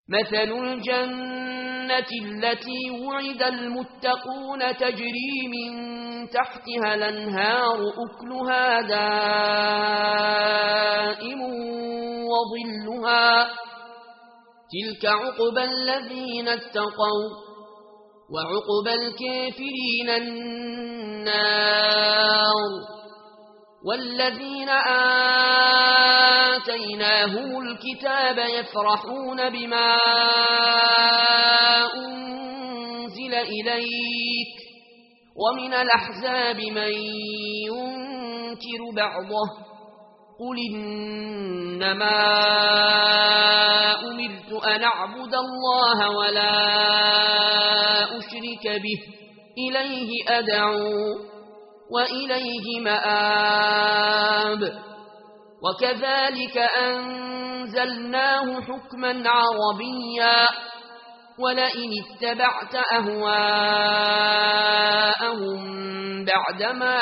مثل الجنة التي وعد المتقون تجري من تحتها الأنهار أكلها دائم وظلها تلك عقبى الذين اتقوا وعقبى الكافرين النار والذين آتيناهم الكتاب يفرحون بما أنزل إليك ومن الأحزاب من ينكر بعضه قل إنما أمرت أن أعبد الله ولا أشرك به إليه أدعو وإليه مآب وكذلك أنزلناه حكما عربيا ولئن اتبعت أهواءهم بعدما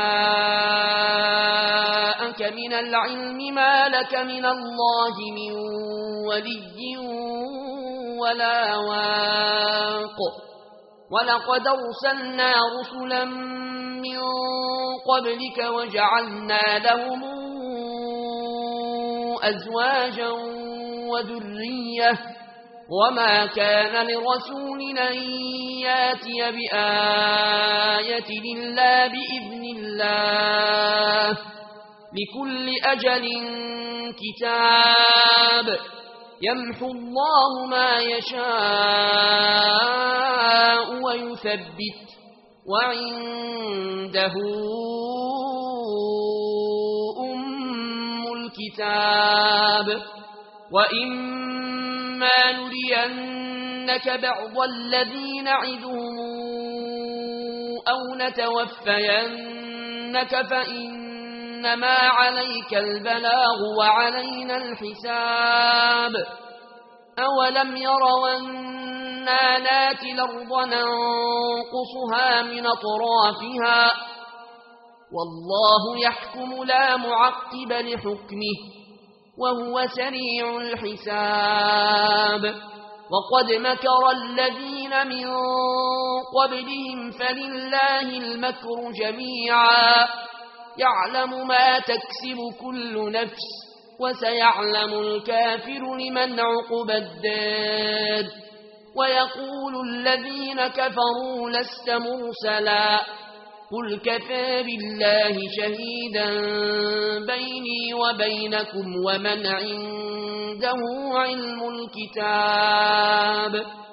جاءك من العلم ما لك من الله من ولي ولا واق ولقد أرسلنا رسلا من قبلك وجعلنا لهم أزواجا وذرية وما كان لرسول أن ياتي بآية إلا بإذن الله لكل أجل كتاب يمحو الله ما يشاء ويثبت وعنده أم الكتاب وإما نرينك بعض الذي نعدهم أو نتوفينك فإنما عليك البلاغ وعلينا الحساب أولم يروا أنا ناتي الأرض ننقصها من أطرافها والله يحكم لا معقب لحكمه وهو سريع الحساب وقد مكر الذين من قبلهم فلله المكر جميعا يعلم ما تكسب كل نفس وسيعلم الكافر لمن عقبى الدار ويقول الذين كفروا لست مرسلا قل كفى بالله شهيدا بيني وبينكم ومن عنده علم الكتاب